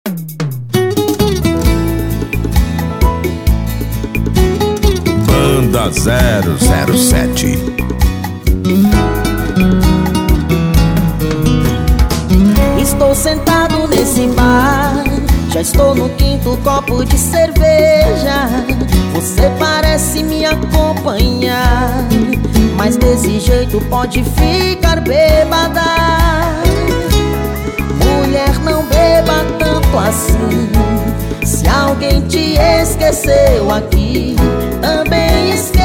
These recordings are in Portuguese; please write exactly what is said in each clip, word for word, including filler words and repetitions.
Banda zero zero sete. Estou sentado nesse bar, já estou no quinto copo de cerveja. Você parece me acompanhar, mas desse jeito pode ficar bêbada. Mulher, não beba tanto assim. Se alguém te esqueceu aqui, também esqueça.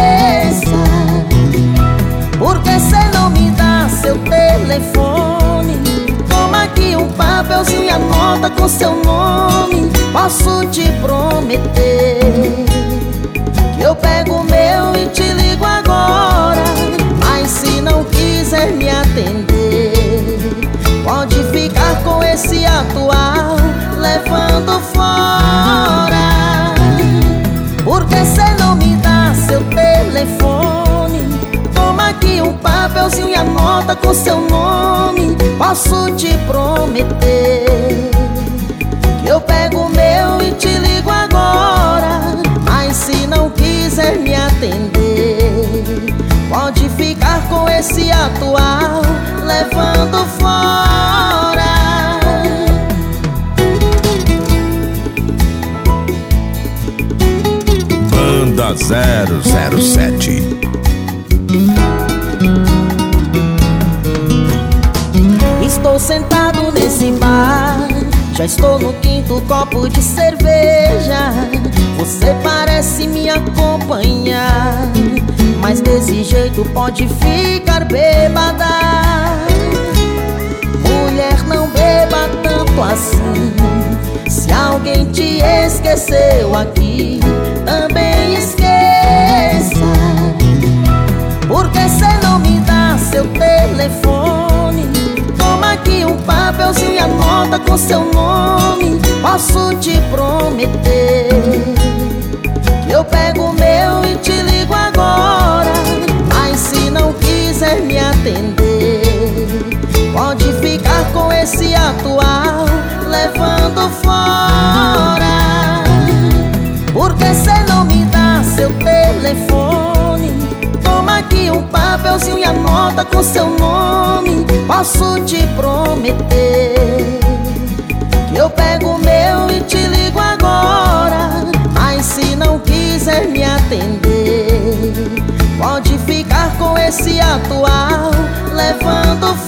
Por que cê não me dá seu telefone? Toma aqui um papelzinho e anota com seu nome. Posso te prometer que eu pego o meu e te ligo agora. Mas se não quiser me atender, pode ficar com esse atual levando fora. Por que cê não me dá seu telefone? Toma aqui um papelzinho e anota com seu nome. Posso te prometer que eu pego o meu e te ligo agora. Mas se não quiser me atender, pode ficar com esse atual levando fora. Banda zero zero sete. Estou sentado nesse bar, já estou no quinto copo de cerveja. Você parece me acompanhar, mas desse jeito pode ficar bêbada. Mulher, não beba tanto assim. Se alguém te esqueceu aqui, também esqueça. Por que cê não me dá seu telefone? Toma aqui um papelzinho e anota com seu nome. Posso te prometer que eu pego o meu e te ligo agora. Mas se não quiser me atender, pode ficar com esse atual levando fora. Por que cê não me dá seu telefone? Toma aqui um papelzinho e anota com seu nome. Posso te prometer que eu pego o meu e te ligo agora. Mas se não quiser me atender, pode ficar com esse atual levando fora.